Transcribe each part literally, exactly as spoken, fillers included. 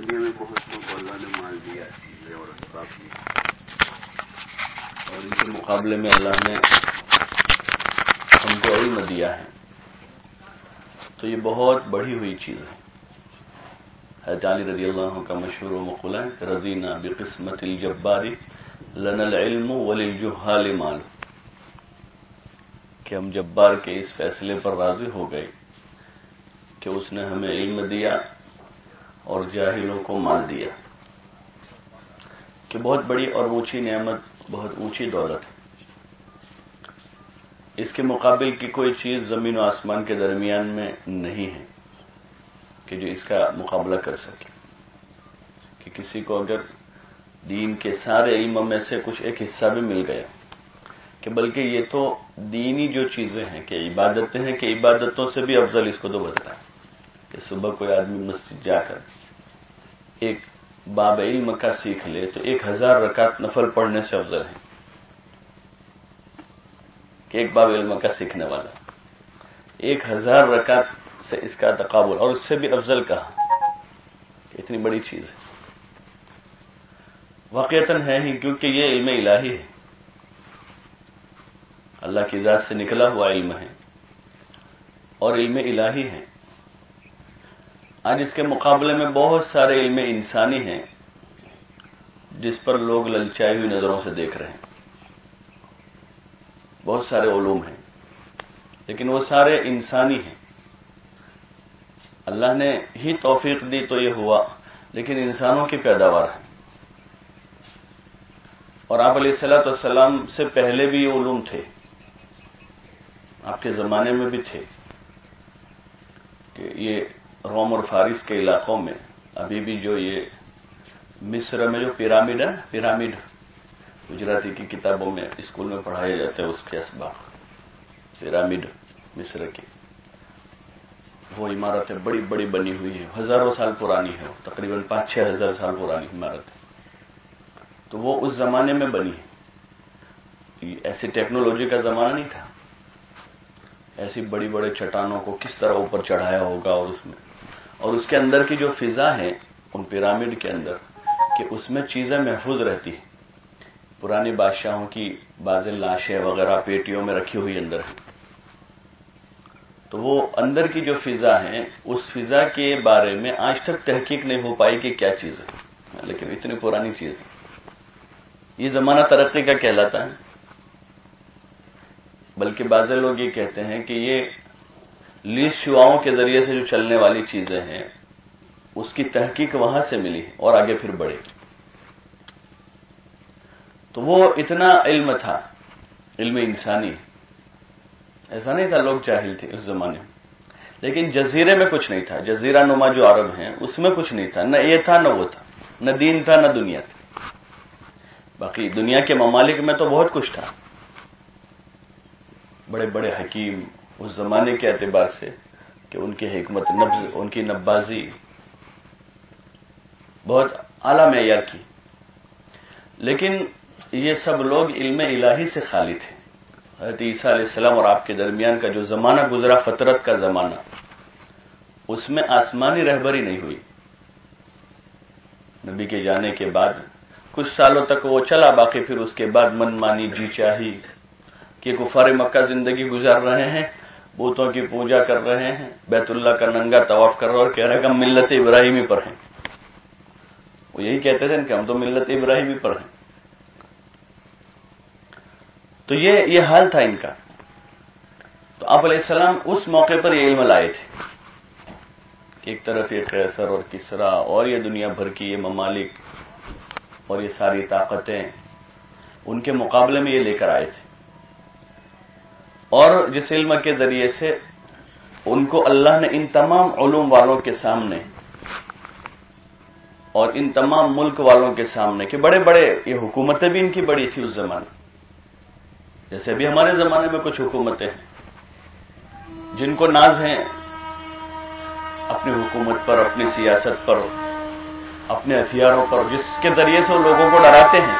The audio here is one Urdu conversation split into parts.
دنیا میں بہت لوگ کو اللہ نے مال دیا چیزیں اور اسباب دی، اور ان کے مقابلے میں اللہ نے ہم کو علم دیا ہے، تو یہ بہت بڑی ہوئی چیز ہے۔ حضرت علی رضی اللہ عنہ کا مشہور و مقولہ ہے، رضینا بقسمت الجبار لنا العلم وللجہال مال، کہ ہم جبار کے اس فیصلے پر راضی ہو گئے کہ اس نے ہمیں علم دیا اور جاہلوں کو مال دیا، کہ بہت بڑی اور اونچی نعمت، بہت اونچی دولت ہے۔ اس کے مقابل کی کوئی چیز زمین و آسمان کے درمیان میں نہیں ہے کہ جو اس کا مقابلہ کر سکے، کہ کسی کو اگر دین کے سارے علموں میں سے کچھ ایک حصہ بھی مل گیا، کہ بلکہ یہ تو دینی جو چیزیں ہیں کہ عبادتیں ہیں، کہ عبادتوں سے بھی افضل اس کو تو بتایا کہ صبح کوئی آدمی مسجد جا کر ایک باب علم کا سیکھ لے تو ایک ہزار رکعت نفل پڑھنے سے افضل ہے کہ ایک باب علم کا سیکھنے والا ایک ہزار رکعت سے اس کا تقابل، اور اس سے بھی افضل کہا کہ اتنی بڑی چیز ہے۔ واقعتاً ہے ہی، کیونکہ یہ علم الہی ہے، اللہ کی ذات سے نکلا ہوا علم ہے اور علم الہی ہے۔ آج اس کے مقابلے میں بہت سارے علم انسانی ہیں جس پر لوگ للچائی ہوئی نظروں سے دیکھ رہے ہیں، بہت سارے علوم ہیں لیکن وہ سارے انسانی ہیں، اللہ نے ہی توفیق دی تو یہ ہوا، لیکن انسانوں کی پیداوار ہے۔ اور آپ علیہ الصلوۃ والسلام سے پہلے بھی یہ علوم تھے، آپ کے زمانے میں بھی تھے، کہ یہ روم اور فارس کے علاقوں میں ابھی بھی جو یہ مصر میں جو پیرامڈ ہے، پیرامڈ گجراتی کی کتابوں میں اسکول میں پڑھائے جاتے ہیں، اس کے اسباق پیرامڈ مصر کی وہ عمارتیں بڑی بڑی بنی ہوئی ہیں، ہزاروں سال پرانی ہے، تقریباً پانچ چھ ہزار سال پرانی عمارت ہے، تو وہ اس زمانے میں بنی ہے۔ ایسی ٹیکنالوجی کا زمانہ نہیں تھا، ایسی بڑی بڑے چٹانوں کو کس طرح اوپر چڑھایا ہوگا، اور اس میں اور اس کے اندر کی جو فضا ہے ان پیرامڈ کے اندر، کہ اس میں چیزیں محفوظ رہتی ہیں، پرانی بادشاہوں کی بعض لاشیں وغیرہ پیٹیوں میں رکھی ہوئی اندر ہیں، تو وہ اندر کی جو فضا ہے اس فضا کے بارے میں آج تک تحقیق نہیں ہو پائی کہ کیا چیز ہے، لیکن اتنی پرانی چیز ہے۔ یہ زمانہ ترقی کا کہلاتا ہے، بلکہ بعض لوگ یہ کہتے ہیں کہ یہ لیس شعاؤں کے ذریعے سے جو چلنے والی چیزیں ہیں اس کی تحقیق وہاں سے ملی اور آگے پھر بڑھے۔ تو وہ اتنا علم تھا، علم انسانی، ایسا نہیں تھا لوگ جاہل تھے اس زمانے میں، لیکن جزیرے میں کچھ نہیں تھا، جزیرہ نما جو عرب ہیں اس میں کچھ نہیں تھا، نہ یہ تھا نہ وہ تھا، نہ دین تھا نہ دنیا تھی۔ باقی دنیا کے ممالک میں تو بہت کچھ تھا، بڑے بڑے حکیم اس زمانے کے اعتبار سے کہ ان کی حکمت نبض، ان کی نبازی بہت اعلیٰ معیار کی، لیکن یہ سب لوگ علم الہی سے خالی تھے۔ حضرت عیسیٰ علیہ السلام اور آپ کے درمیان کا جو زمانہ گزرا، فطرت کا زمانہ، اس میں آسمانی رہبری نہیں ہوئی۔ نبی کے جانے کے بعد کچھ سالوں تک وہ چلا، باقی پھر اس کے بعد من مانی جی چاہی کہ کفار مکہ زندگی گزار رہے ہیں، بتوں کی پوجا کر رہے ہیں، بیت اللہ کا ننگا طواف کر رہے اور کہہ رہے کہ ہم ملت ابراہیمی پر ہیں۔ وہ یہی کہتے تھے کہ ہم تو ملت ابراہیمی پر ہیں۔ تو یہ یہ حال تھا ان کا۔ تو آپ علیہ السلام اس موقع پر یہ علم لائے تھے کہ ایک طرف یہ قیصر اور کسرا اور یہ دنیا بھر کی یہ ممالک اور یہ ساری طاقتیں ان کے مقابلے میں یہ لے کر آئے تھے، اور جس علم کے ذریعے سے ان کو اللہ نے ان تمام علوم والوں کے سامنے اور ان تمام ملک والوں کے سامنے، کہ بڑے بڑے یہ حکومتیں بھی ان کی بڑی تھی اس زمانے، جیسے بھی ہمارے زمانے میں کچھ حکومتیں ہیں جن کو ناز ہیں اپنی حکومت پر، اپنی سیاست پر، اپنے ہتھیاروں پر، جس کے ذریعے سے وہ لوگوں کو ڈراتے ہیں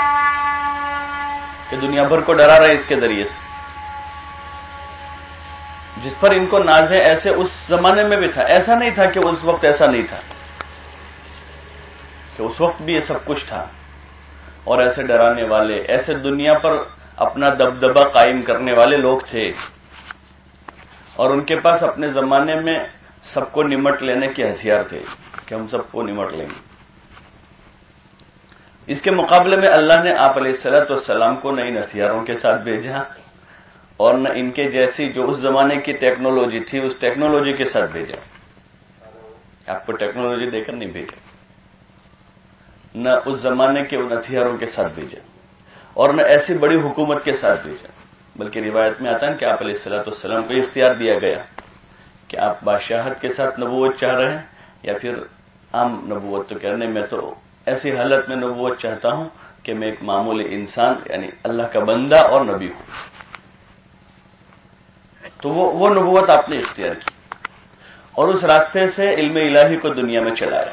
کہ دنیا بھر کو ڈرا رہے اس کے ذریعے سے، جس پر ان کو ناز ہے، ایسے اس زمانے میں بھی تھا۔ ایسا نہیں تھا کہ اس وقت ایسا نہیں تھا، کہ اس وقت بھی یہ سب کچھ تھا، اور ایسے ڈرانے والے، ایسے دنیا پر اپنا دبدبہ قائم کرنے والے لوگ تھے، اور ان کے پاس اپنے زمانے میں سب کو نمٹ لینے کے ہتھیار تھے کہ ہم سب کو نمٹ لیں گے۔ اس کے مقابلے میں اللہ نے آپ علیہ الصلوۃ والسلام کو نہ ان ہتھیاروں کے ساتھ بھیجا اور نہ ان کے جیسی جو اس زمانے کی ٹیکنالوجی تھی اس ٹیکنالوجی کے ساتھ بھیجا۔ آپ کو ٹیکنالوجی دے کر نہیں بھیجا، نہ اس زمانے کے ان ہتھیاروں کے ساتھ بھیجا، اور نہ ایسی بڑی حکومت کے ساتھ بھیجا، بلکہ روایت میں آتا ہے کہ آپ علیہ الصلوۃ والسلام کو اختیار دیا گیا کہ آپ بادشاہت کے ساتھ نبوت چاہ رہے ہیں یا پھر عام نبوت تو کرنے میں تو ایسی حالت میں نبوت چاہتا ہوں کہ میں ایک معمولی انسان یعنی اللہ کا بندہ اور نبی ہوں۔ تو وہ وہ نبوت آپ نے اختیار کی اور اس راستے سے علم الہی کو دنیا میں چلایا۔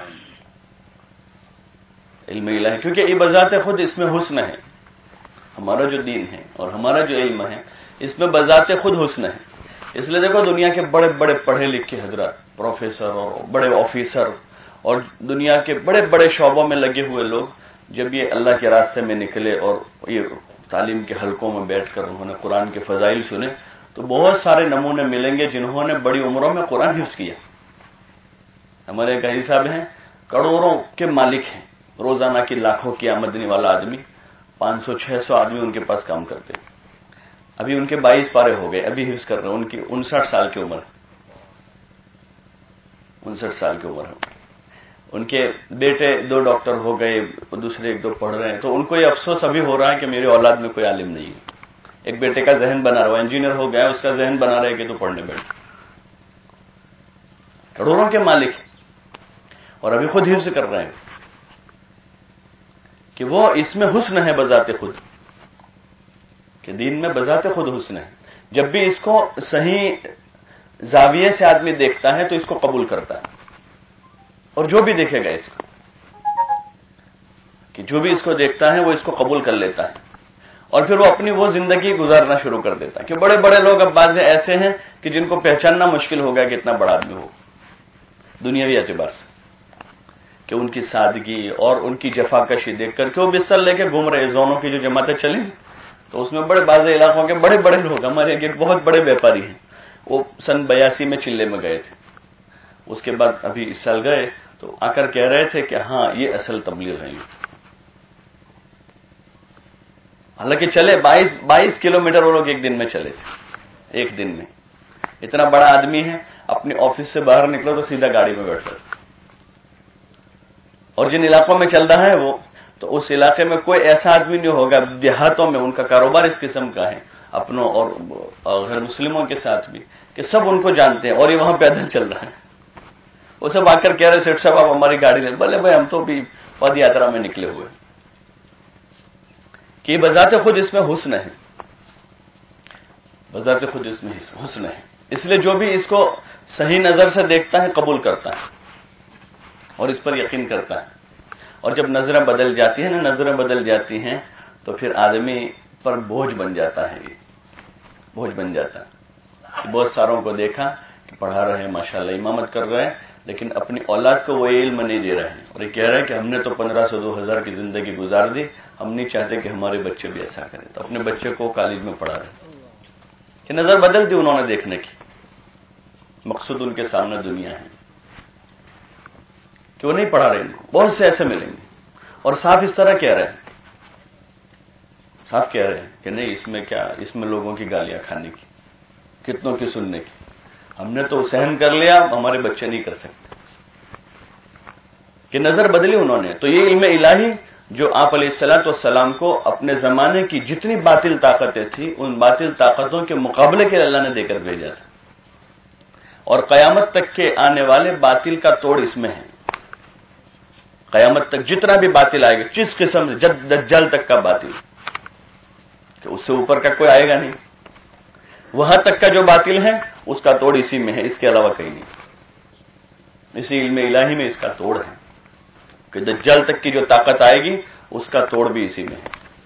علم الہی کیونکہ یہ بذات خود اس میں حسن ہے، ہمارا جو دین ہے اور ہمارا جو علم ہے اس میں بذات خود حسن ہے۔ اس لیے دیکھو دنیا کے بڑے بڑے پڑھے لکھے حضرات، پروفیسر اور بڑے آفیسر اور دنیا کے بڑے بڑے شعبوں میں لگے ہوئے لوگ جب یہ اللہ کے راستے میں نکلے اور یہ تعلیم کے حلقوں میں بیٹھ کر انہوں نے قرآن کے فضائل سنے تو بہت سارے نمونے ملیں گے جنہوں نے بڑی عمروں میں قرآن حفظ کیا۔ ہمارے قاری صاحب ہیں، کروڑوں کے مالک ہیں، روزانہ کی لاکھوں کی آمدنی والا آدمی، پانچ سو چھ سو آدمی ان کے پاس کام کرتے ہیں۔ ابھی ان کے بائیس پارے ہو گئے، ابھی حفظ کر رہے ہیں، ان کی انسٹھ سال کی عمر ہے، انسٹھ سال کی عمر ہے۔ ان کے بیٹے دو ڈاکٹر ہو گئے، دوسرے ایک دو پڑھ رہے ہیں، تو ان کو یہ افسوس ابھی ہو رہا ہے کہ میرے اولاد میں کوئی عالم نہیں ہے۔ ایک بیٹے کا ذہن بنا رہا ہے، انجینئر ہو گیا، اس کا ذہن بنا رہے کہ تو پڑھنے بیٹھ، کروڑوں کے مالک اور ابھی خود حفظ کر رہے ہیں کہ وہ اس میں حسن ہے بذات خود، کہ دین میں بذات خود حسن ہے۔ جب بھی اس کو صحیح زاویے سے آدمی دیکھتا ہے تو اس کو قبول کرتا ہے، اور جو بھی دیکھے گا اس کو کہ جو بھی اس کو دیکھتا ہے وہ اس کو قبول کر لیتا ہے، اور پھر وہ اپنی وہ زندگی گزارنا شروع کر دیتا ہے۔ کہ بڑے بڑے لوگ اب بعض ایسے ہیں کہ جن کو پہچاننا مشکل ہو گیا کہ اتنا بڑا آدمی ہو دنیاوی اعتبار سے، کہ ان کی سادگی اور ان کی جفاکشی دیکھ کر کے وہ بستر لے کے گھوم رہے، زونوں کی جو جماعتیں چلیں تو اس میں بڑے بعض علاقوں کے بڑے بڑے لوگ، ہمارے ایک بہت بڑے بیپاری ہیں، وہ سن بیاسی میں چلے میں گئے تھے، اس کے بعد ابھی اس سال گئے تو آ کر کہہ رہے تھے کہ ہاں یہ اصل تبلیغ ہے۔ حالانکہ چلے بائیس بائیس کلو میٹر وہ لوگ ایک دن میں چلے تھے، ایک دن میں۔ اتنا بڑا آدمی ہے، اپنے آفس سے باہر نکلو تو سیدھا گاڑی میں بیٹھتا تھا، اور جن علاقوں میں چل رہا ہے وہ تو اس علاقے میں کوئی ایسا آدمی نہیں ہوگا، دیہاتوں میں ان کا کاروبار اس قسم کا ہے اپنوں اور غیر مسلموں کے ساتھ بھی، کہ سب ان کو جانتے ہیں، اور یہ وہاں پیدل چل رہا ہے۔ وہ سب آ کر کہہ رہے سیٹ صاحب آپ ہماری گاڑی لیں، بولے بھائی ہم تو بھی پد یاترا میں نکلے ہوئے، کہ بذات خود اس میں حسن ہے، بذات خود اس میں حسن ہے۔ اس لیے جو بھی اس کو صحیح نظر سے دیکھتا ہے قبول کرتا ہے اور اس پر یقین کرتا ہے، اور جب نظریں بدل جاتی ہیں نا نظریں بدل جاتی ہیں تو پھر آدمی پر بوجھ بن جاتا ہے، یہ بوجھ بن جاتا ہے۔ بہت ساروں کو دیکھا کہ پڑھا رہے ہیں، ماشاءاللہ امامت کر رہے ہیں، لیکن اپنی اولاد کو وہ علم نہیں دے رہے ہیں، اور یہ کہہ رہے ہیں کہ ہم نے تو پندرہ سو دو ہزار کی زندگی گزار دی، ہم نہیں چاہتے کہ ہمارے بچے بھی ایسا کریں، تو اپنے بچے کو کالج میں پڑھا رہے ہیں کہ نظر بدل دی انہوں نے دیکھنے کی، مقصود ان کے سامنے دنیا ہے کہ وہ نہیں پڑھا رہے ان کو۔ بہت سے ایسے ملیں گے اور صاف اس طرح کہہ رہے ہیں، صاف کہہ رہے ہیں کہ نہیں اس میں کیا، اس میں لوگوں کی گالیاں کھانے کی، کتنوں کی سننے کی، ہم نے تو سہن کر لیا، ہمارے بچے نہیں کر سکتے، کہ نظر بدلی انہوں نے۔ تو یہ علم الہی جو آپ علیہ الصلوۃ والسلام کو اپنے زمانے کی جتنی باطل طاقتیں تھیں ان باطل طاقتوں کے مقابلے کے اللہ نے دے کر بھیجا تھا، اور قیامت تک کے آنے والے باطل کا توڑ اس میں ہے۔ قیامت تک جتنا بھی باطل آئے گا، جس قسم سے جد دجال تک کا باطل، کہ اس سے اوپر کا کوئی آئے گا نہیں، وہاں تک کا جو باطل ہے اس کا توڑ اسی میں ہے، اس کے علاوہ کہیں نہیں۔ اسی علم الہی میں اس کا توڑ ہے کہ دجال تک کی جو طاقت آئے گی اس کا توڑ بھی اسی میں ہے۔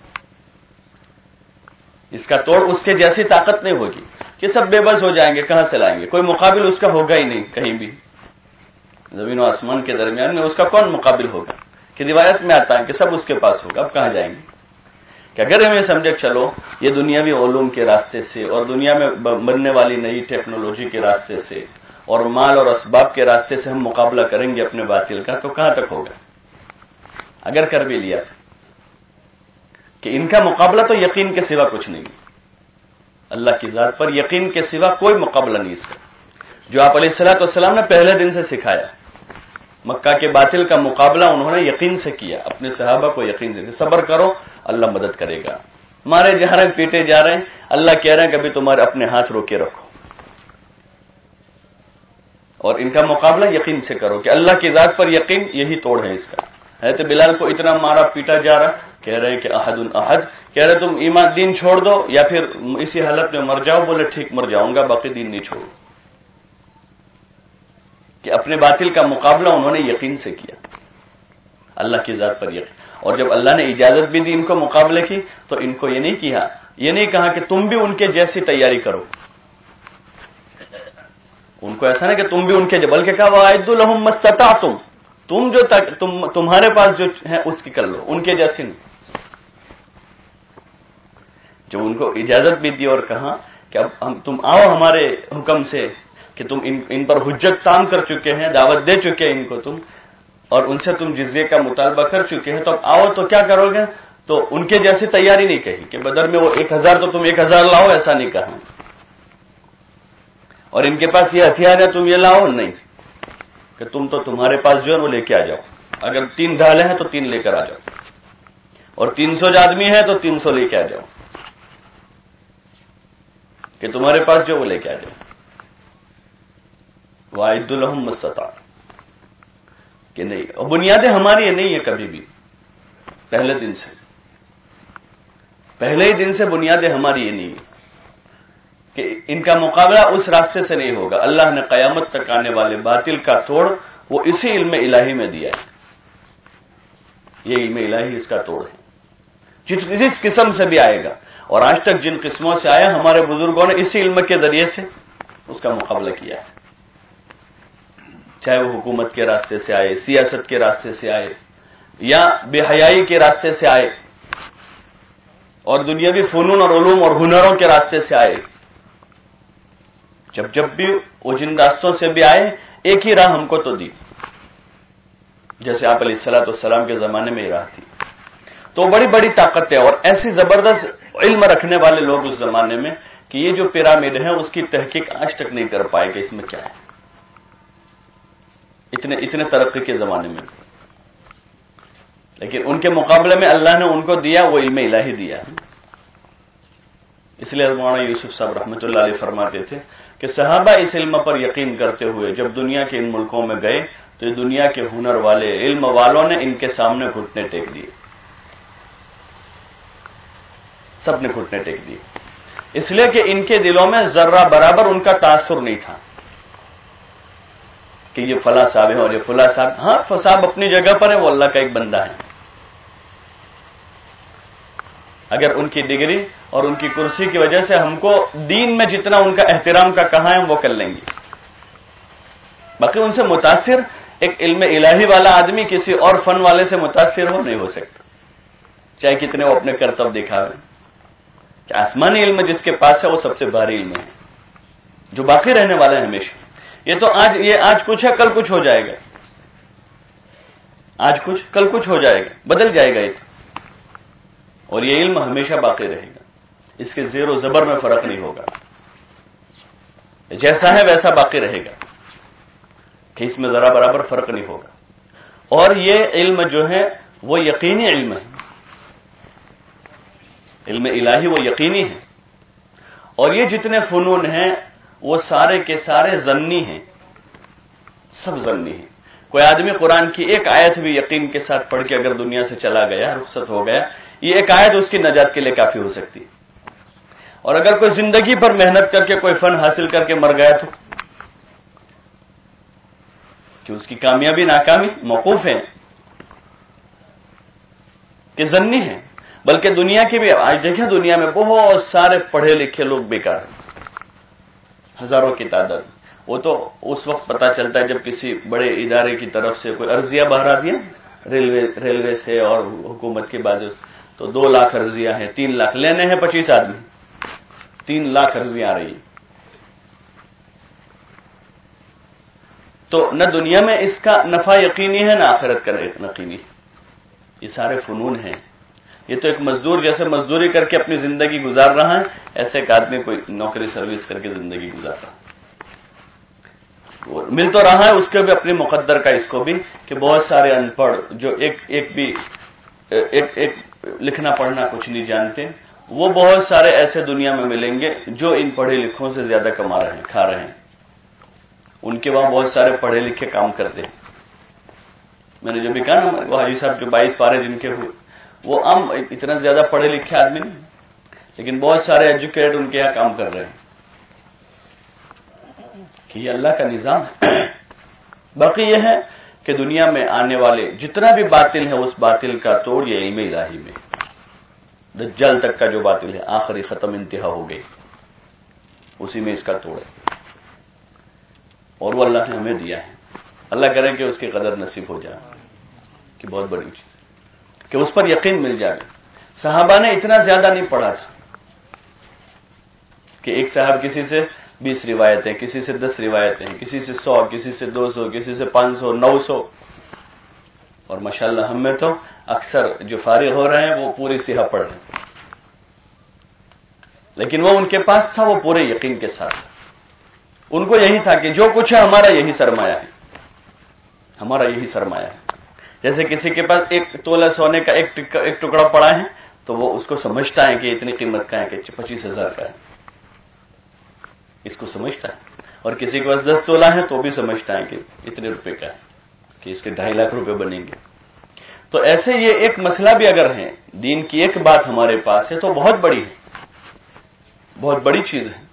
اس کا توڑ اس کے جیسی طاقت نہیں ہوگی کہ سب بے بس ہو جائیں گے، کہاں سے لائیں گے، کوئی مقابل اس کا ہوگا ہی نہیں کہیں بھی، زمین و آسمان کے درمیان میں اس کا کون مقابل ہوگا کہ روایت میں آتا ہے کہ سب اس کے پاس ہوگا. اب کہاں جائیں گے؟ کہ اگر ہمیں سمجھے چلو یہ دنیاوی علوم کے راستے سے اور دنیا میں بننے والی نئی ٹیکنالوجی کے راستے سے اور مال اور اسباب کے راستے سے ہم مقابلہ کریں گے اپنے باطل کا، تو کہاں تک ہوگا؟ اگر کر بھی لیا تو کہ ان کا مقابلہ تو یقین کے سوا کچھ نہیں، اللہ کی ذات پر یقین کے سوا کوئی مقابلہ نہیں اس کا، جو آپ علیہ الصلوۃ والسلام نے پہلے دن سے سکھایا. مکہ کے باطل کا مقابلہ انہوں نے یقین سے کیا، اپنے صحابہ کو یقین سے، صبر کرو اللہ مدد کرے گا. مارے جا رہے ہیں، پیٹے جا رہے ہیں، اللہ کہہ رہے ہیں کہ ابھی تمہارے اپنے ہاتھ روکے رکھو اور ان کا مقابلہ یقین سے کرو کہ اللہ کی ذات پر یقین یہی توڑ ہے اس کا. حضرت بلال کو اتنا مارا پیٹا جا رہا، کہہ رہے ہیں کہ احد احد، کہہ رہے تم ایمان دین چھوڑ دو یا پھر اسی حالت میں مر جاؤ. بولے ٹھیک مر جاؤں گا، باقی دین نہیں چھوڑوں. کہ اپنے باطل کا مقابلہ انہوں نے یقین سے کیا، اللہ کی ذات پر یقین. اور جب اللہ نے اجازت بھی دی ان کو مقابلے کی تو ان کو یہ نہیں کیا، یہ نہیں کہا کہ تم بھی ان کے جیسی تیاری کرو. ان کو ایسا نہیں کہ تم بھی ان کے، بلکہ کہا وَأَعِدُّوا لَهُم مَّا اسْتَطَعْتُمْ، تم جو تم تمہارے پاس جو ہے اس کی کر لو، ان کے جیسی نہیں. جو ان کو اجازت بھی دی اور کہا کہ اب ہم تم آؤ ہمارے حکم سے کہ تم ان, ان پر حجت تام کر چکے ہیں، دعوت دے چکے ہیں ان کو تم، اور ان سے تم جزیے کا مطالبہ کر چکے ہیں، تو اب آؤ تو کیا کرو گے؟ تو ان کے جیسی تیاری نہیں کہی کہ بدر میں وہ ایک ہزار تو تم ایک ہزار لاؤ، ایسا نہیں کہا. اور ان کے پاس یہ ہتھیار ہے تم یہ لاؤ، نہیں کہ تم تو تمہارے پاس جو ہے وہ لے کے آ جاؤ. اگر تین ڈھالے ہیں تو تین لے کر آ جاؤ، اور تین سو آدمی ہے تو تین سو لے کے آ جاؤ، کہ تمہارے پاس جو وہ لے کے آ جاؤ. وَأَعِدُّوا لَهُم مَّا اسْتَطَعْتُمْ، کہ نہیں. اور بنیادیں ہماری یہ نہیں ہے کبھی بھی، پہلے دن سے پہلے ہی دن سے بنیادیں ہماری یہ نہیں ہے کہ ان کا مقابلہ اس راستے سے نہیں ہوگا. اللہ نے قیامت تک آنے والے باطل کا توڑ وہ اسی علم الہی میں دیا ہے. یہ علم الہی اس کا توڑ ہے، جس جس قسم سے بھی آئے گا. اور آج تک جن قسموں سے آیا ہمارے بزرگوں نے اسی علم کے ذریعے سے اس کا مقابلہ کیا ہے، چاہے وہ حکومت کے راستے سے آئے، سیاست کے راستے سے آئے، یا بے حیائی کے راستے سے آئے، اور دنیاوی فنون اور علوم اور ہنروں کے راستے سے آئے. جب جب بھی وہ جن راستوں سے بھی آئے ایک ہی راہ ہم کو تو دی، جیسے آپ علیہ الصلوۃ والسلام کے زمانے میں یہ راہ تھی. تو بڑی بڑی طاقت ہے اور ایسی زبردست علم رکھنے والے لوگ اس زمانے میں کہ یہ جو پیرامڈ ہے اس کی تحقیق آج تک نہیں کر پائے کہ اس میں کیا ہے، اتنے اتنے ترقی کے زمانے میں. لیکن ان کے مقابلے میں اللہ نے ان کو دیا وہ علم الہی دیا. اس لیے مولانا یوسف صاحب رحمۃ اللہ علیہ فرماتے تھے کہ صحابہ اس علم پر یقین کرتے ہوئے جب دنیا کے ان ملکوں میں گئے تو دنیا کے ہنر والے علم والوں نے ان کے سامنے گھٹنے ٹیک دیے، سب نے گھٹنے ٹیک دیے، اس لیے کہ ان کے دلوں میں ذرہ برابر ان کا تاثر نہیں تھا کہ یہ فلاں صاحب ہے اور یہ فلاں صاحب. ہاں صاحب اپنی جگہ پر ہے، وہ اللہ کا ایک بندہ ہے. اگر ان کی ڈگری اور ان کی کرسی کی وجہ سے ہم کو دین میں جتنا ان کا احترام کا کہاں ہے وہ کر لیں گے، باقی ان سے متاثر ایک علم الہی والا آدمی کسی اور فن والے سے متاثر ہو نہیں ہو سکتا، چاہے کتنے وہ اپنے کرتب دکھاوے. کہ آسمانی علم جس کے پاس ہے وہ سب سے بھاری علم ہے جو باقی رہنے والا ہے ہمیشہ. یہ تو آج یہ آج کچھ ہے کل کچھ ہو جائے گا، آج کچھ کل کچھ ہو جائے گا، بدل جائے گا یہ تو. اور یہ علم ہمیشہ باقی رہے گا، اس کے زیر و زبر میں فرق نہیں ہوگا، جیسا ہے ویسا باقی رہے گا، کہ اس میں ذرا برابر فرق نہیں ہوگا. اور یہ علم جو ہے وہ یقینی علم ہے، علم الہی وہ یقینی ہے. اور یہ جتنے فنون ہیں وہ سارے کے سارے ظنی ہیں، سب ظنی ہیں. کوئی آدمی قرآن کی ایک آیت بھی یقین کے ساتھ پڑھ کے اگر دنیا سے چلا گیا، رخصت ہو گیا، یہ ایک آیت اس کی نجات کے لیے کافی ہو سکتی ہے. اور اگر کوئی زندگی پر محنت کر کے کوئی فن حاصل کر کے مر گیا تو کہ اس کی کامیابی ناکامی موقوف ہے کہ ظنی ہے. بلکہ دنیا کی بھی آج دیکھیں دنیا میں بہت سارے پڑھے لکھے لوگ بیکار ہیں، ہزاروں کی تعداد. وہ تو اس وقت پتا چلتا ہے جب کسی بڑے ادارے کی طرف سے کوئی عرضیہ باہر آ دیا ریلوے ریلوے سے اور حکومت کی بازو سے، تو دو لاکھ عرضیاں ہیں، تین لاکھ لینے ہیں، پچیس آدمی، تین لاکھ عرضیاں آ رہی ہیں. تو نہ دنیا میں اس کا نفع یقینی ہے نہ آخرت کا یقینی. یہ سارے فنون ہیں. یہ تو ایک مزدور جیسے مزدوری کر کے اپنی زندگی گزار رہا ہے، ایسے ایک آدمی کوئی نوکری سروس کر کے زندگی گزار رہا ہے. مل تو رہا ہے اس کے بھی اپنی مقدر کا، اس کو بھی کہ بہت سارے ان پڑھ جو ایک ایک بھی ایک ایک لکھنا پڑھنا کچھ نہیں جانتے، وہ بہت سارے ایسے دنیا میں ملیں گے جو ان پڑھے لکھوں سے زیادہ کما رہے ہیں، کھا رہے ہیں. ان کے وہاں بہت سارے پڑھے لکھے کام کرتے ہیں. میں نے جو بھی کہا نا، وہ حاجی صاحب جو بائیس پارے جن کے ہوئے، وہ عام اتنا زیادہ پڑھے لکھے آدمی نہیں، لیکن بہت سارے ایجوکیٹ ان کے یہاں کام کر رہے ہیں. کہ یہ اللہ کا نظام ہے. باقی یہ ہے کہ دنیا میں آنے والے جتنا بھی باطل ہے، اس باطل کا توڑ یہ علم الہی میں. دجال تک کا جو باطل ہے، آخری ختم انتہا ہو گئی، اسی میں اس کا توڑ ہے. اور وہ اللہ نے ہمیں دیا ہے. اللہ کرے کہ اس کی قدر نصیب ہو جائے، کہ بہت بڑی چیز کہ اس پر یقین مل جائے. صحابہ نے اتنا زیادہ نہیں پڑھا تھا کہ ایک صاحب کسی سے بیس روایتیں، کسی سے دس روایتیں، کسی سے سو، کسی سے دو سو، کسی سے پانچ سو، نو سو. اور ماشاءاللہ ہم میں تو اکثر جو فارغ ہو رہے ہیں وہ پوری صحیح پڑھ رہے ہیں، لیکن وہ ان کے پاس تھا، وہ پورے یقین کے ساتھ. ان کو یہی تھا کہ جو کچھ ہے ہمارا یہی سرمایہ ہے، ہمارا یہی سرمایہ ہے. جیسے کسی کے پاس ایک تولہ سونے کا ایک ایک ٹکڑا پڑا ہے تو وہ اس کو سمجھتا ہے کہ اتنی قیمت کا ہے، کہ پچیس ہزار کا ہے، اس کو سمجھتا ہے. اور کسی کے پاس دس تولہ ہے تو بھی سمجھتا ہے کہ اتنے روپے کا ہے، کہ اس کے ڈھائی لاکھ روپے بنیں گے. تو ایسے یہ ایک مسئلہ بھی اگر ہے، دین کی ایک بات ہمارے پاس ہے تو بہت بڑی ہے، بہت بڑی چیز ہے.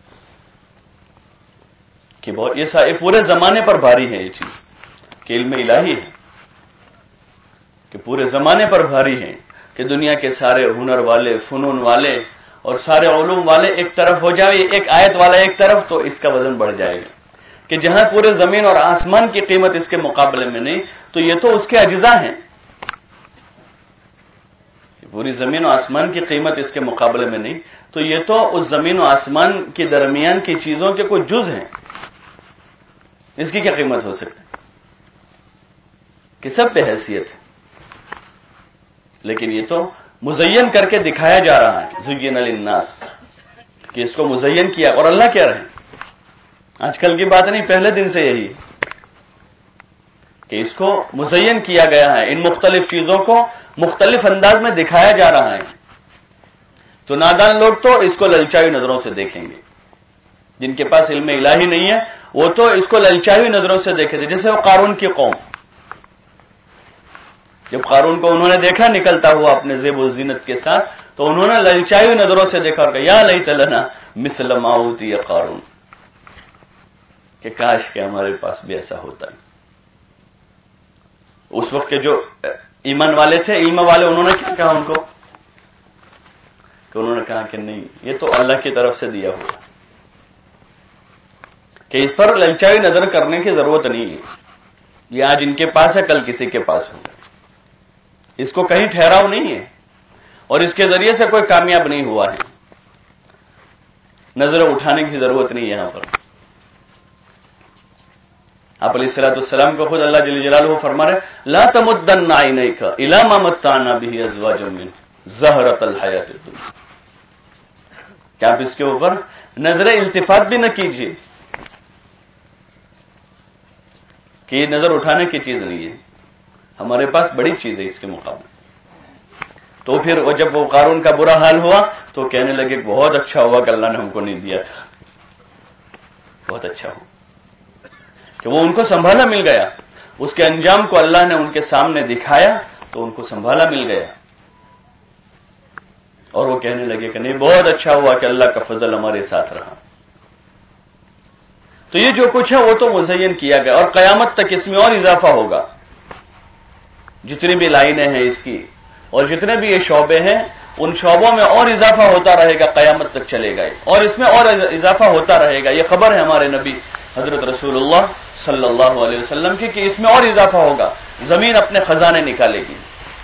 کہ بہت یہ پورے زمانے پر بھاری ہے یہ چیز، کہ علم الہی ہے، کہ پورے زمانے پر بھاری ہے. کہ دنیا کے سارے ہنر والے، فنون والے اور سارے علوم والے ایک طرف ہو جائے، ایک آیت والا ایک طرف، تو اس کا وزن بڑھ جائے گا. کہ جہاں پورے زمین اور آسمان کی قیمت اس کے مقابلے میں نہیں، تو یہ تو اس کے اجزاء ہیں. پوری زمین و آسمان کی قیمت اس کے مقابلے میں نہیں، تو یہ تو اس زمین و آسمان کے درمیان کی چیزوں کے کچھ جز ہیں. اس کی کیا قیمت ہو سکتی ہے؟ کہ سب پہ حیثیت ہے. لیکن یہ تو مزین کر کے دکھایا جا رہا ہے، زین للناس، کہ اس کو مزین کیا. اور اللہ کہہ رہے ہیں، آج کل کی بات نہیں، پہلے دن سے یہی کہ اس کو مزین کیا گیا ہے، ان مختلف چیزوں کو مختلف انداز میں دکھایا جا رہا ہے. تو نادان لوگ تو اس کو للچائی نظروں سے دیکھیں گے، جن کے پاس علم الہی نہیں ہے وہ تو اس کو للچائی نظروں سے دیکھے تھے. جیسے وہ قارون کی قوم، جب قارون کو انہوں نے دیکھا نکلتا ہوا اپنے زیب و زینت کے ساتھ، تو انہوں نے للچائی نظروں سے دیکھا کہ یا لیت لنا مثل ما اوتی قارون، کہ کاش کہ ہمارے پاس بھی ایسا ہوتا ہے. اس وقت کے جو ایمان والے تھے، علم والے، انہوں نے کیا کہا ان کو؟ کہ انہوں نے کہا کہ نہیں، یہ تو اللہ کی طرف سے دیا ہوا، کہ اس پر للچائی نظر کرنے کی ضرورت نہیں ہے. یہ آج ان کے پاس ہے، کل کسی کے پاس ہوگا. اس کو کہیں ٹھہراؤ نہیں ہے، اور اس کے ذریعے سے کوئی کامیاب نہیں ہوا ہے. نظر اٹھانے کی ضرورت نہیں یہاں پر. آپ علیہ الصلوۃ والسلام کو خود اللہ جل جلالہ فرما رہے لا تمدن عینیک الی ما متعنا به ازواجا من زہرۃ الحیاۃ الدنیا، کہ آپ اس کے اوپر نظر التفات بھی نہ کیجیے، کہ یہ نظر اٹھانے کی چیز نہیں ہے، ہمارے پاس بڑی چیز ہے اس کے مقابلے. تو پھر وہ جب وہ قارون کا برا حال ہوا تو کہنے لگے بہت اچھا ہوا کہ اللہ نے ہم کو نہیں دیا تھا، بہت اچھا ہوا کہ وہ ان کو سنبھالا مل گیا. اس کے انجام کو اللہ نے ان کے سامنے دکھایا تو ان کو سنبھالا مل گیا. اور وہ کہنے لگے کہ نہیں، بہت اچھا ہوا کہ اللہ کا فضل ہمارے ساتھ رہا. تو یہ جو کچھ ہے وہ تو مزین کیا گیا، اور قیامت تک اس میں اور اضافہ ہوگا. جتنی بھی لائنیں ہیں اس کی اور جتنے بھی یہ شعبے ہیں، ان شعبوں میں اور اضافہ ہوتا رہے گا، قیامت تک چلے گا، اور اس میں اور اضافہ ہوتا رہے گا. یہ خبر ہے ہمارے نبی حضرت رسول اللہ صلی اللہ علیہ وسلم کی کہ اس میں اور اضافہ ہوگا. زمین اپنے خزانے نکالے گی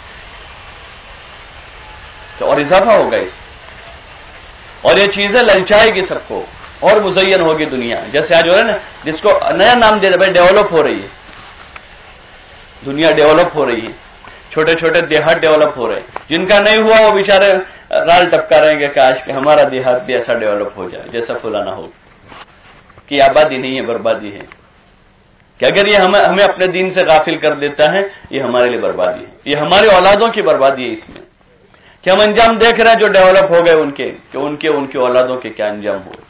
تو اور اضافہ ہوگا اس، اور یہ چیزیں للچائے گی سب کو اور مزین ہوگی دنیا. جیسے آج ہو رہا ہے نا، جس کو نیا نام دے رہے بھائی ڈیولپ ہو رہی ہے دنیا، ڈیولپ ہو رہی ہے، چھوٹے چھوٹے دیہات ڈیولپ ہو رہے ہیں. جن کا نہیں ہوا وہ بیچارے رال ٹپکا رہے ہیں کہ کاش کہ ہمارا دیہات بھی ایسا ڈیولپ ہو جائے جیسا فلانا ہو. کہ آبادی نہیں ہے، بربادی ہے. کہ اگر یہ ہمیں ہمیں اپنے دین سے غافل کر دیتا ہے، یہ ہمارے لیے بربادی ہے، یہ ہمارے اولادوں کی بربادی ہے اس میں. کہ ہم انجام دیکھ رہے ہیں جو ڈیولپ ہو گئے ان کے، کہ ان کے ان کے اولادوں کے کیا انجام ہوئے،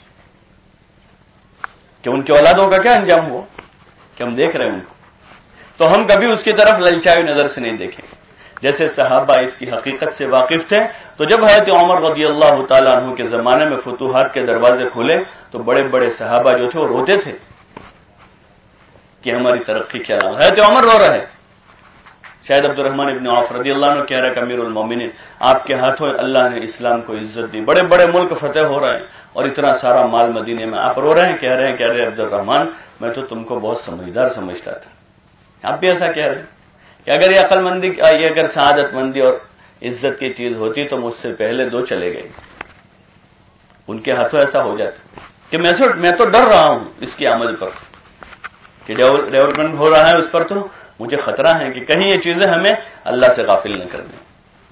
کہ ان کے اولادوں کا کیا انجام ہوا کہ ہم دیکھ رہے ہیں ان کو. تو ہم کبھی اس کی طرف للچائی نظر سے نہیں دیکھیں. جیسے صحابہ اس کی حقیقت سے واقف تھے، تو جب حضرت عمر رضی اللہ تعالیٰ عنہ کے زمانے میں فتوحات کے دروازے کھلے تو بڑے بڑے صحابہ جو تھے وہ روتے تھے کہ ہماری ترقی کیا رہا. حضرت عمر رو رہے، شاید عبد الرحمن ابن عوف رضی اللہ عنہ کہہ رہے کہ امیر المومنین آپ کے ہاتھوں اللہ نے اسلام کو عزت دی، بڑے بڑے ملک فتح ہو رہے ہیں اور اتنا سارا مال مدینے میں، آپ رو رہے ہیں، کہہ رہے ہیں کہہ رہے عبد الرحمن میں تو تم کو بہت سمجھدار سمجھتا تھا. آپ بھی ایسا کہہ رہے ہیں کہ اگر یہ عقل مندی، یہ اگر سعادت مندی اور عزت کی چیز ہوتی تو مجھ سے پہلے دو چلے گئے. ان کے ہاتھوں ایسا ہو جاتا کہ میں میں تو ڈر رہا ہوں اس کی آمد پر، کہ ڈیولپمنٹ ہو رہا ہے اس پر، تو مجھے خطرہ ہے کہ کہیں یہ چیزیں ہمیں اللہ سے غافل نہ کر دیں.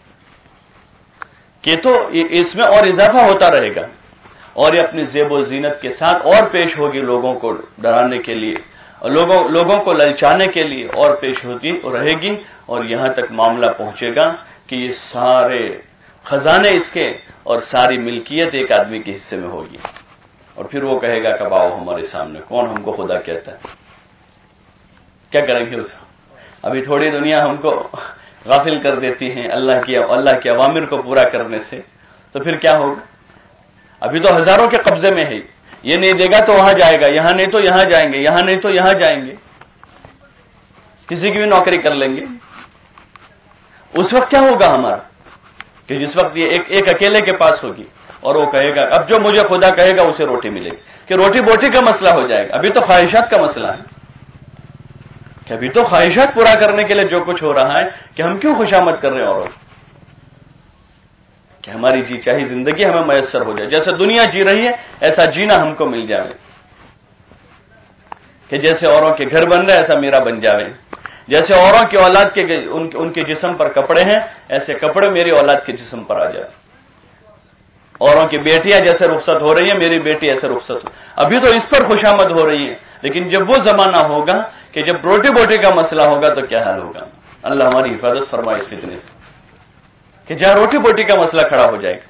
کہ تو اس میں اور اضافہ ہوتا رہے گا اور یہ اپنی زیب و زینت کے ساتھ اور پیش ہوگی لوگوں کو ڈرانے کے لیے اور لوگوں لوگوں کو للچانے کے لیے اور پیش ہوتی رہے گی. اور یہاں تک معاملہ پہنچے گا کہ یہ سارے خزانے اس کے اور ساری ملکیت ایک آدمی کے حصے میں ہوگی. اور پھر وہ کہے گا کب آؤ ہمارے سامنے، کون ہم کو خدا کہتا ہے. کیا کریں گے اس کو؟ ابھی تھوڑی دنیا ہم کو غافل کر دیتی ہے اللہ کی اللہ کے اوامر کو پورا کرنے سے، تو پھر کیا ہوگا؟ ابھی تو ہزاروں کے قبضے میں ہے، یہ نہیں دے گا تو وہاں جائے گا، یہاں نہیں تو یہاں جائیں گے، یہاں نہیں تو یہاں جائیں گے، کسی کی بھی نوکری کر لیں گے. اس وقت کیا ہوگا ہمارا؟ کہ جس وقت یہ ایک ایک اکیلے کے پاس ہوگی اور وہ کہے گا اب جو مجھے خدا کہے گا اسے روٹی ملے گی. کہ روٹی بوٹی کا مسئلہ ہو جائے گا. ابھی تو خواہشات کا مسئلہ ہے کہ ابھی تو خواہشات پورا کرنے کے لیے جو کچھ ہو رہا ہے کہ ہم کیوں خوشامد کر رہے ہیں اوروں کہ ہماری جی چاہی زندگی ہمیں میسر ہو جائے، جیسے دنیا جی رہی ہے ایسا جینا ہم کو مل جائے. کہ جیسے اوروں کے گھر بن رہے ایسا میرا بن جاوے، جیسے اوروں کی اولاد کے ان کے جسم پر کپڑے ہیں ایسے کپڑے میری اولاد کے جسم پر آ جائے. اوروں کی بیٹیاں جیسے رخصت ہو رہی ہیں میری بیٹی ایسے رخصت ہو. ابھی تو اس پر خوشامد ہو رہی ہے، لیکن جب وہ زمانہ ہوگا کہ جب روٹی بوٹی کا مسئلہ ہوگا تو کیا حال ہوگا؟ اللہ ہماری حفاظت فرمائے اس فتنے سے کہ جہاں روٹی بوٹی کا مسئلہ کھڑا ہو جائے گا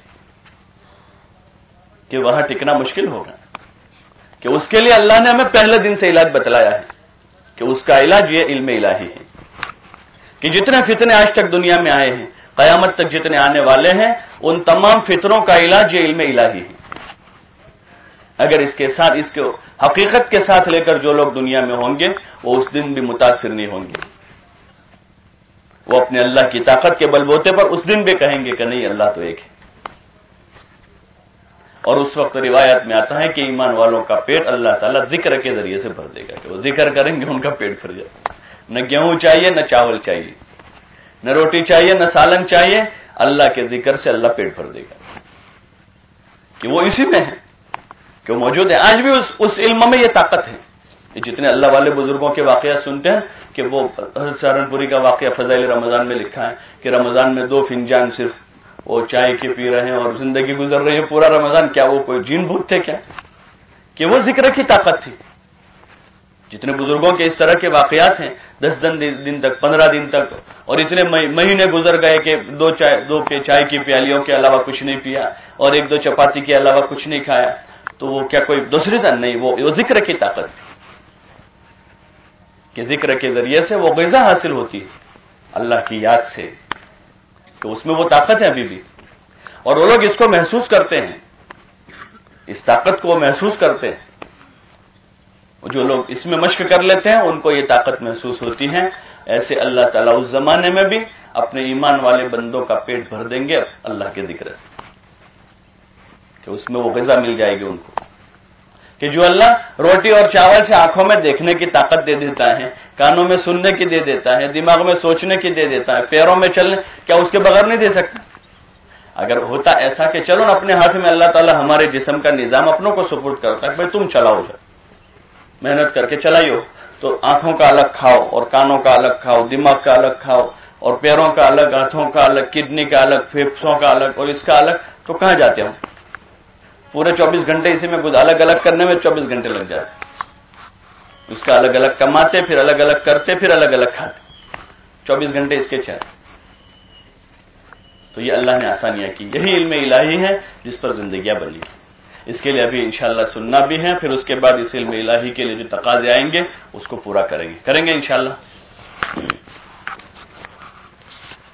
کہ وہاں ٹکنا مشکل ہوگا. کہ اس کے لیے اللہ نے ہمیں پہلے دن سے علاج بتلایا ہے کہ اس کا علاج یہ علم الہی ہے. کہ جتنے فتنے آج تک دنیا میں آئے ہیں، قیامت تک جتنے آنے والے ہیں، ان تمام فتنوں کا علاج یہ علم الہی ہے. اگر اس کے ساتھ اس کو حقیقت کے ساتھ لے کر جو لوگ دنیا میں ہوں گے وہ اس دن بھی متاثر نہیں ہوں گے. وہ اپنے اللہ کی طاقت کے بل بوتے پر اس دن بھی کہیں گے کہ نہیں اللہ تو ایک ہے. اور اس وقت روایت میں آتا ہے کہ ایمان والوں کا پیٹ اللہ تعالیٰ ذکر کے ذریعے سے بھر دے گا. کہ وہ ذکر کریں گے ان کا پیٹ بھر جائے. نہ گیہوں چاہیے نہ چاول چاہیے نہ روٹی چاہیے نہ سالن چاہیے، اللہ کے ذکر سے اللہ پیٹ بھر دے گا. کہ وہ اسی میں ہے کہ وہ موجود ہے. آج بھی اس اس علم میں یہ طاقت ہے. جتنے اللہ والے بزرگوں کے واقعات سنتے ہیں کہ وہ سہارنپوری کا واقعہ فضائل رمضان میں لکھا ہے کہ رمضان میں دو فنجان صرف وہ چائے کے پی رہے ہیں اور زندگی گزر رہی ہے پورا رمضان. کیا وہ کوئی جین بھوت تھے کیا؟ کہ وہ ذکر کی طاقت تھی. جتنے بزرگوں کے اس طرح کے واقعات ہیں، دس دن تک پندرہ دن تک اور اتنے مہینے گزر گئے کہ دو چائے دو چائے کی پیالیوں کے علاوہ کچھ نہیں پیا اور ایک دو چپاتی کے علاوہ کچھ نہیں کھایا. تو وہ کیا کوئی دوسری طرح نہیں، وہ ذکر کی طاقت تھی کہ ذکر کے ذریعے سے وہ غذا حاصل ہوتی ہے اللہ کی یاد سے. تو اس میں وہ طاقت ہے ابھی بھی. اور وہ لوگ اس کو محسوس کرتے ہیں، اس طاقت کو وہ محسوس کرتے ہیں. جو لوگ اس میں مشق کر لیتے ہیں ان کو یہ طاقت محسوس ہوتی ہے. ایسے اللہ تعالیٰ اس زمانے میں بھی اپنے ایمان والے بندوں کا پیٹ بھر دیں گے اللہ کے ذکر سے کہ اس میں وہ غذا مل جائے گی ان کو. کہ جو اللہ روٹی اور چاول سے آنکھوں میں دیکھنے کی طاقت دے دیتا ہے، کانوں میں سننے کی دے دیتا ہے، دماغ میں سوچنے کی دے دیتا ہے، پیروں میں چلنے، کیا اس کے بغیر نہیں دے سکتا؟ اگر ہوتا ایسا کہ چلو نا اپنے ہاتھ میں اللہ تعالیٰ ہمارے جسم کا نظام اپنوں کو سپرد کرتا ہے، بھائی تم چلاؤ جا، محنت کر کے چلائیو، تو آنکھوں کا الگ کھاؤ اور کانوں کا الگ کھاؤ، دماغ کا الگ کھاؤ اور پیروں کا الگ، ہاتھوں کا الگ، کڈنی کا الگ، پھیپھڑوں کا الگ اور اس کا الگ، تو کہاں جاتے ہوں؟ پورے چوبیس گھنٹے اسی میں الگ الگ کرنے میں چوبیس گھنٹے لگ جاتے، اس کا الگ الگ کماتے، پھر الگ الگ کرتے، پھر الگ الگ کھاتے، چوبیس گھنٹے اس کے چاہتے. تو یہ اللہ نے آسانیاں کی، یہی علم الہی ہے جس پر زندگیاں بنی. اس کے لیے ابھی انشاءاللہ سننا بھی ہے، پھر اس کے بعد اس علم الہی کے لیے جو تقاضے آئیں گے اس کو پورا کریں گے کریں گے انشاءاللہ.